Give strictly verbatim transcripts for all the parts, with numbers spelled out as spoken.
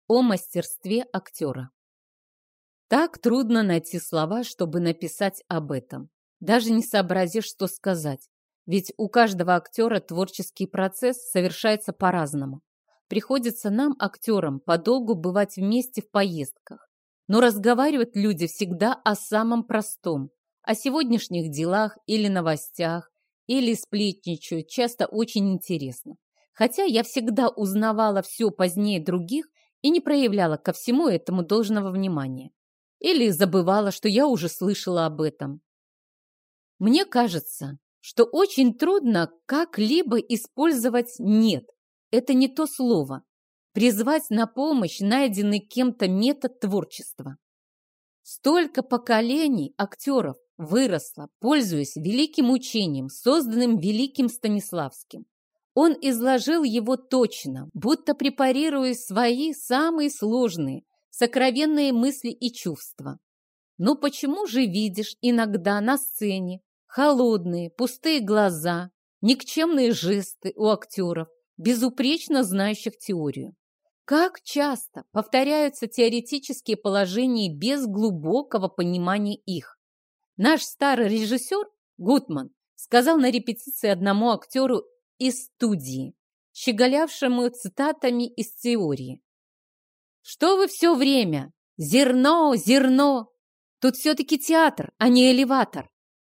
О мастерстве актера. Так трудно найти слова, чтобы написать об этом. Даже не сообразишь, что сказать. Ведь у каждого актера творческий процесс совершается по-разному. Приходится нам, актерам, подолгу бывать вместе в поездках. Но разговаривают люди всегда о самом простом. О сегодняшних делах или новостях, или сплетничают, часто очень интересно. Хотя я всегда узнавала все позднее других и не проявляла ко всему этому должного внимания. Или забывала, что я уже слышала об этом. Мне кажется, что очень трудно как-либо использовать «нет». Это не то слово. Призвать на помощь найденный кем-то метод творчества. Столько поколений актеров выросло, пользуясь великим учением, созданным великим Станиславским. Он изложил его точно, будто препарируя свои самые сложные, сокровенные мысли и чувства. Но почему же видишь иногда на сцене холодные, пустые глаза, никчемные жесты у актеров, безупречно знающих теорию? Как часто повторяются теоретические положения без глубокого понимания их? Наш старый режиссер Гутман сказал на репетиции одному актеру из студии, щеголявшему цитатами из теории: «Что вы все время? Зерно, зерно! Тут все-таки театр, а не элеватор!»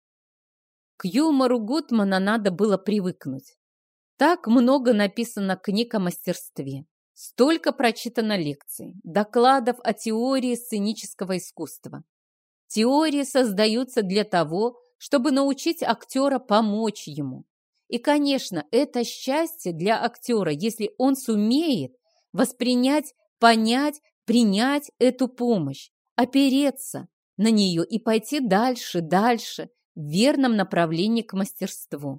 К юмору Гутмана надо было привыкнуть. Так много написано книг о мастерстве, столько прочитано лекций, докладов о теории сценического искусства. Теории создаются для того, чтобы научить актера помочь ему. И, конечно, это счастье для актера, если он сумеет воспринять, понять, принять эту помощь, опереться на нее и пойти дальше, дальше, в верном направлении к мастерству.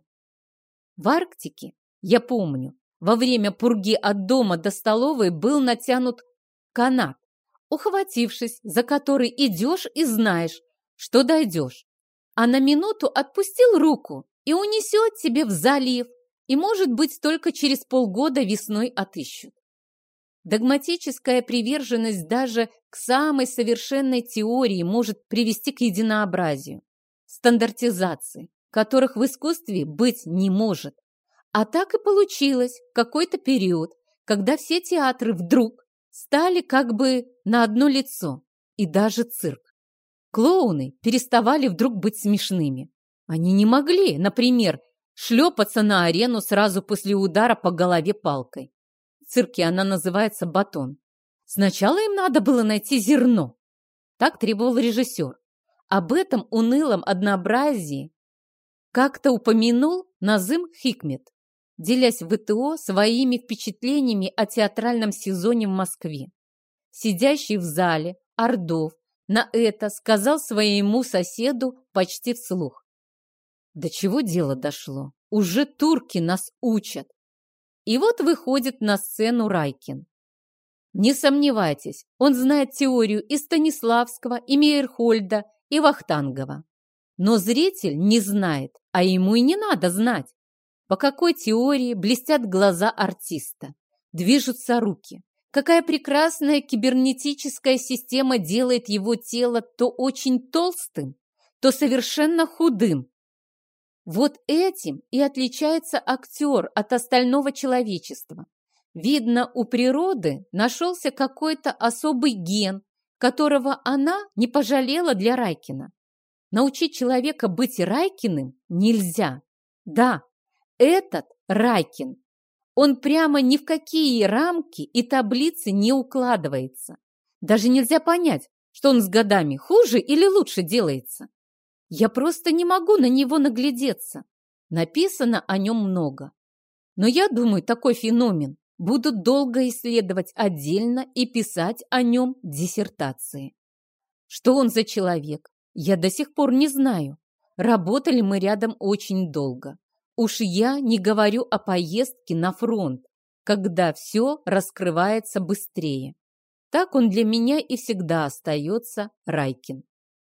В Арктике, я помню, во время пурги от дома до столовой был натянут канат, ухватившись, за который идешь и знаешь, что дойдешь, а на минуту отпустил руку и унесет тебе в залив, и, может быть, только через полгода весной отыщут. Догматическая приверженность даже к самой совершенной теории может привести к единообразию, стандартизации, которых в искусстве быть не может. А так и получилось в какой-то период, когда все театры вдруг стали как бы на одно лицо, и даже цирк. Клоуны переставали вдруг быть смешными. Они не могли, например, шлепаться на арену сразу после удара по голове палкой. В цирке она называется батон. Сначала им надо было найти зерно. Так требовал режиссер. Об этом унылом однообразии как-то упомянул Назым Хикмет, делясь в ВТО своими впечатлениями о театральном сезоне в Москве. Сидящий в зале Ордов на это сказал своему соседу почти вслух: «До чего дело дошло? Уже турки нас учат». И вот выходит на сцену Райкин. Не сомневайтесь, он знает теорию и Станиславского, и Мейерхольда, и Вахтангова. Но зритель не знает, а ему и не надо знать, по какой теории блестят глаза артиста, движутся руки, какая прекрасная кибернетическая система делает его тело то очень толстым, то совершенно худым. Вот этим и отличается актер от остального человечества. Видно, у природы нашелся какой-то особый ген, которого она не пожалела для Райкина. Научить человека быть Райкиным нельзя. Да, этот Райкин, он прямо ни в какие рамки и таблицы не укладывается. Даже нельзя понять, что он с годами хуже или лучше делается. Я просто не могу на него наглядеться. Написано о нем много. Но я думаю, такой феномен будут долго исследовать отдельно и писать о нем диссертации. Что он за человек, я до сих пор не знаю. Работали мы рядом очень долго. Уж я не говорю о поездке на фронт, когда все раскрывается быстрее. Так он для меня и всегда остается Райкин.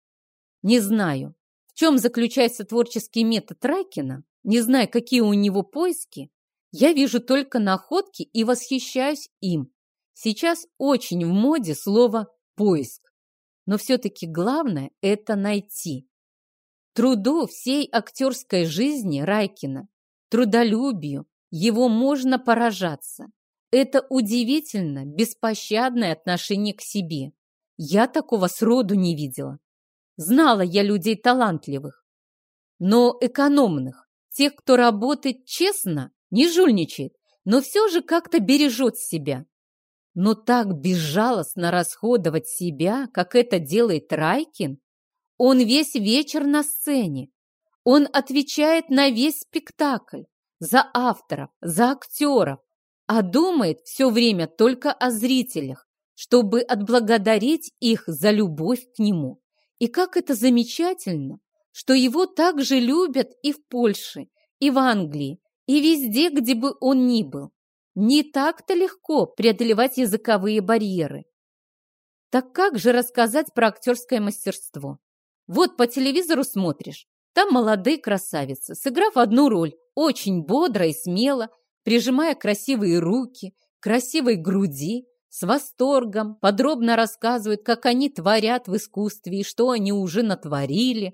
Не знаю, в чем заключается творческий метод Райкина, не знаю, какие у него поиски, я вижу только находки и восхищаюсь им. Сейчас очень в моде слово «поиск». Но все-таки главное – это найти. Труду всей актерской жизни Райкина, трудолюбию, его можно поражаться. Это удивительно беспощадное отношение к себе. Я такого сроду не видела. Знала я людей талантливых, но экономных, тех, кто работает честно, не жульничает, но все же как-то бережет себя. Но так безжалостно расходовать себя, как это делает Райкин, он весь вечер на сцене, он отвечает на весь спектакль, за авторов, за актеров, а думает все время только о зрителях, чтобы отблагодарить их за любовь к нему. И как это замечательно, что его так же любят и в Польше, и в Англии, и везде, где бы он ни был. Не так-то легко преодолевать языковые барьеры. Так как же рассказать про актерское мастерство? Вот по телевизору смотришь, там молодые красавицы, сыграв одну роль, очень бодро и смело, прижимая красивые руки, красивой груди, с восторгом, подробно рассказывают, как они творят в искусстве и что они уже натворили.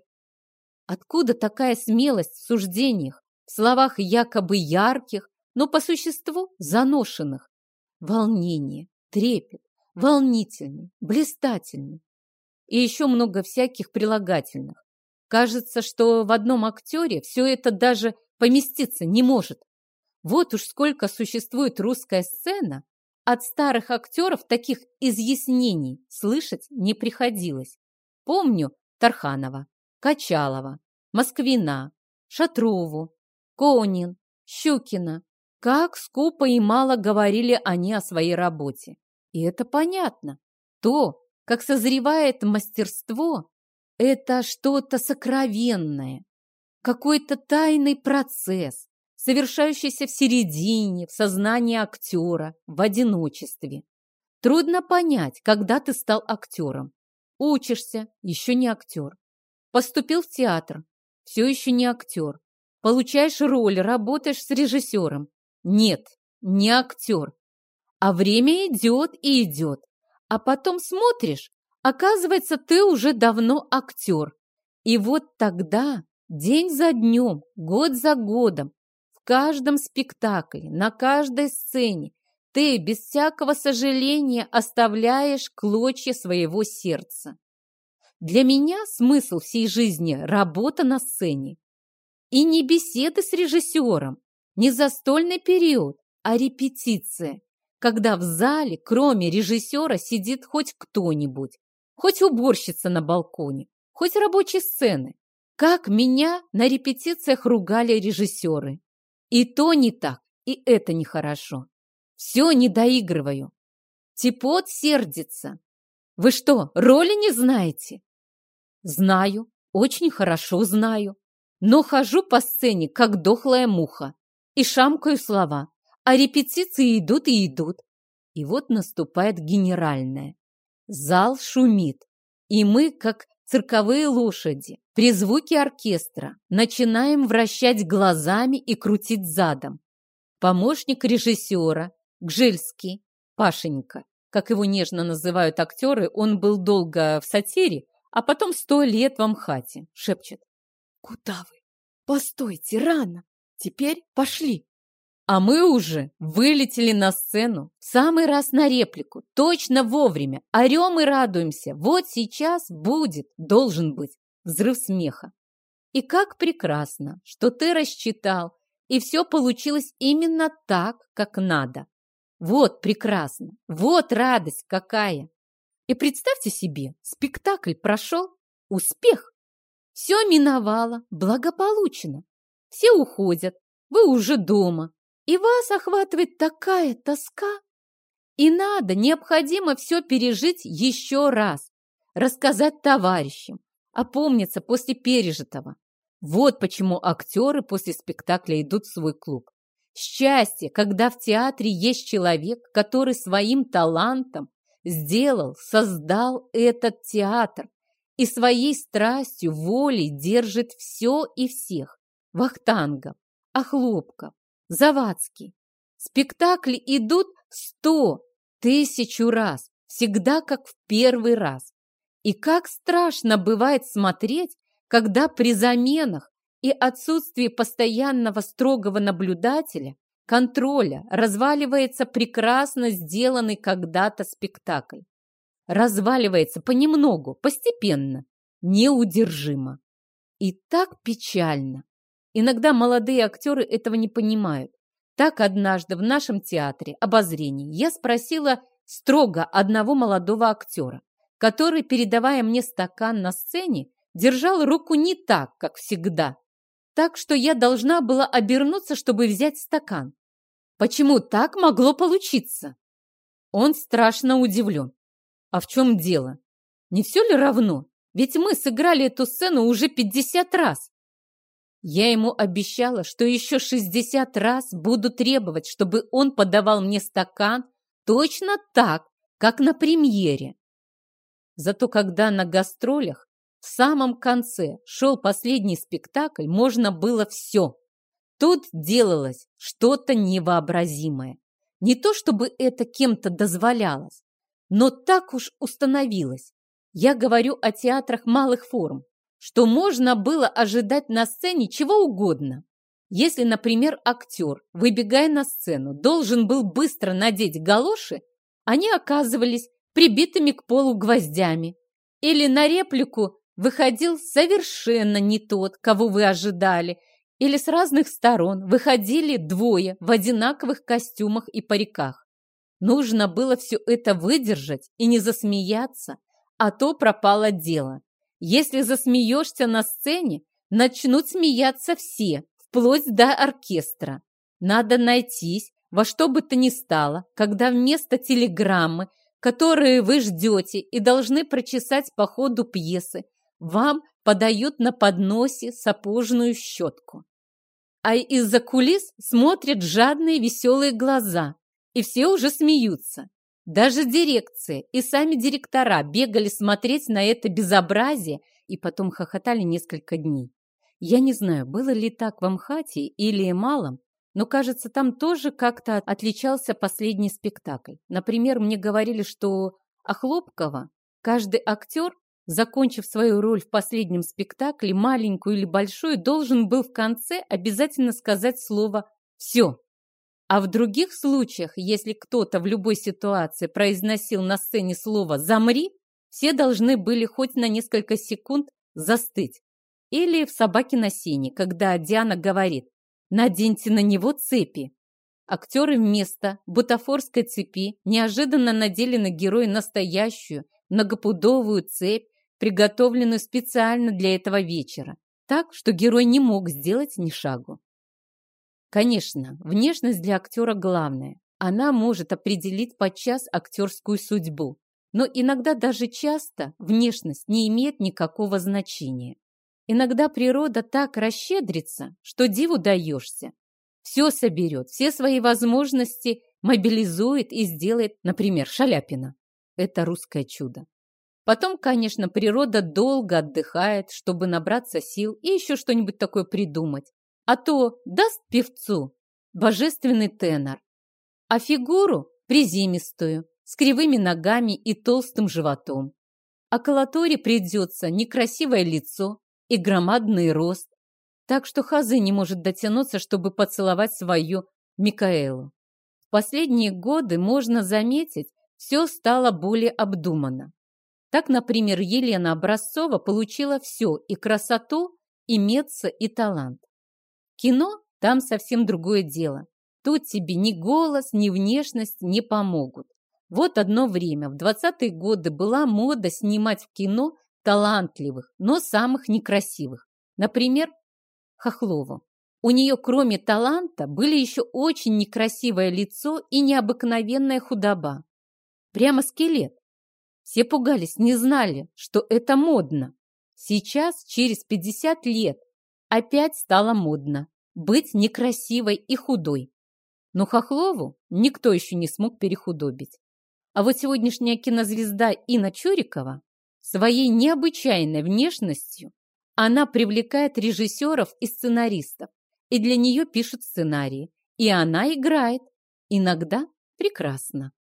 Откуда такая смелость в суждениях, в словах якобы ярких, но по существу заношенных? Волнение, трепет, волнительный, блистательный. И еще много всяких прилагательных. Кажется, что в одном актере все это даже поместиться не может. Вот уж сколько существует русская сцена, от старых актеров таких изъяснений слышать не приходилось. Помню Тарханова, Качалова, Москвина, Шатрову, Конин, Щукина. Как скупо и мало говорили они о своей работе. И это понятно. То, как созревает мастерство, это что-то сокровенное, какой-то тайный процесс, совершающийся в середине, в сознании актера, в одиночестве. Трудно понять, когда ты стал актером. Учишься, еще не актер. Поступил в театр, все еще не актер. Получаешь роль, работаешь с режиссером. Нет, не актер. А время идет и идет. А потом смотришь, оказывается, ты уже давно актер. И вот тогда, день за днем, год за годом, в каждом спектакле, на каждой сцене, ты без всякого сожаления оставляешь клочья своего сердца. Для меня смысл всей жизни – работа на сцене. И не беседы с режиссером, не застольный период, а репетиция, когда в зале, кроме режиссера, сидит хоть кто-нибудь, хоть уборщица на балконе, хоть рабочие сцены. Как меня на репетициях ругали режиссеры. И то не так, и это нехорошо. Все не доигрываю. Типот сердится. Вы что, роли не знаете? Знаю, очень хорошо знаю. Но хожу по сцене, как дохлая муха, и шамкаю слова, а репетиции идут и идут. И вот наступает генеральное. Зал шумит, и мы, как цирковые лошади, при звуке оркестра начинаем вращать глазами и крутить задом. Помощник режиссера, Гжельский, Пашенька, как его нежно называют актеры, он был долго в сатире, а потом сто лет в Амхате, шепчет. «Куда вы? Постойте, рано! Теперь пошли!» А мы уже вылетели на сцену, в самый раз на реплику, точно вовремя, орем и радуемся. Вот сейчас будет, должен быть, взрыв смеха. И как прекрасно, что ты рассчитал, и все получилось именно так, как надо. Вот прекрасно, вот радость какая. И представьте себе, спектакль прошел, успех. Все миновало, благополучно. Все уходят, вы уже дома. И вас охватывает такая тоска. И надо, необходимо все пережить еще раз. Рассказать товарищам, опомниться после пережитого. Вот почему актеры после спектакля идут в свой клуб. Счастье, когда в театре есть человек, который своим талантом сделал, создал этот театр и своей страстью, волей держит все и всех. Вахтангов, Охлопков, Завадский. Спектакли идут сто, тысячу раз, всегда как в первый раз. И как страшно бывает смотреть, когда при заменах и отсутствии постоянного строгого наблюдателя, контроля, разваливается прекрасно сделанный когда-то спектакль. Разваливается понемногу, постепенно, неудержимо. И так печально. Иногда молодые актеры этого не понимают. Так однажды в нашем театре обозрений я спросила строго одного молодого актера, который, передавая мне стакан на сцене, держал руку не так, как всегда, так что я должна была обернуться, чтобы взять стакан. Почему так могло получиться? Он страшно удивлен. А в чем дело? Не все ли равно? Ведь мы сыграли эту сцену уже пятьдесят раз. Я ему обещала, что еще шестьдесят раз буду требовать, чтобы он подавал мне стакан точно так, как на премьере. Зато когда на гастролях в самом конце шел последний спектакль, можно было все. Тут делалось что-то невообразимое. Не то чтобы это кем-то дозволялось, но так уж установилось. Я говорю о театрах малых форм, что можно было ожидать на сцене чего угодно. Если, например, актер, выбегая на сцену, должен был быстро надеть галоши, они оказывались прибитыми к полу гвоздями. Или на реплику выходил совершенно не тот, кого вы ожидали, или с разных сторон выходили двое в одинаковых костюмах и париках. Нужно было все это выдержать и не засмеяться, а то пропало дело. Если засмеешься на сцене, начнут смеяться все, вплоть до оркестра. Надо найтись во что бы то ни стало, когда вместо телеграммы, которые вы ждете и должны прочесать по ходу пьесы, вам подают на подносе сапожную щетку. А из-за кулис смотрят жадные веселые глаза, и все уже смеются. Даже дирекция и сами директора бегали смотреть на это безобразие и потом хохотали несколько дней. Я не знаю, было ли так в Амхате или Малом, но, кажется, там тоже как-то отличался последний спектакль. Например, мне говорили, что Охлопкова каждый актер, закончив свою роль в последнем спектакле, маленькую или большую, должен был в конце обязательно сказать слово «все». А в других случаях, если кто-то в любой ситуации произносил на сцене слово «замри», все должны были хоть на несколько секунд застыть. Или в «Собаке на сене», когда Диана говорит «наденьте на него цепи». Актеры вместо бутафорской цепи неожиданно надели на героя настоящую многопудовую цепь, приготовленную специально для этого вечера, так, что герой не мог сделать ни шагу. Конечно, внешность для актера главное. Она может определить подчас актерскую судьбу. Но иногда даже часто внешность не имеет никакого значения. Иногда природа так расщедрится, что диву даешься. Все соберет, все свои возможности мобилизует и сделает, например, Шаляпина. Это русское чудо. Потом, конечно, природа долго отдыхает, чтобы набраться сил и еще что-нибудь такое придумать. А то даст певцу божественный тенор, а фигуру приземистую, с кривыми ногами и толстым животом. А коллатуре придется некрасивое лицо и громадный рост, так что Хазы не может дотянуться, чтобы поцеловать свою Микаэлу. В последние годы, можно заметить, все стало более обдуманно. Так, например, Елена Образцова получила все: и красоту, и меца, и талант. Кино – там совсем другое дело. Тут тебе ни голос, ни внешность не помогут. Вот одно время, в двадцатые годы, была мода снимать в кино талантливых, но самых некрасивых. Например, Хохлову. У нее, кроме таланта, были еще очень некрасивое лицо и необыкновенная худоба. Прямо скелет. Все пугались, не знали, что это модно. Сейчас, через пятьдесят лет, опять стало модно быть некрасивой и худой. Но Хохлову никто еще не смог перехудобить. А вот сегодняшняя кинозвезда Инна Чурикова своей необычайной внешностью она привлекает режиссеров и сценаристов, и для нее пишут сценарии. И она играет, иногда прекрасно.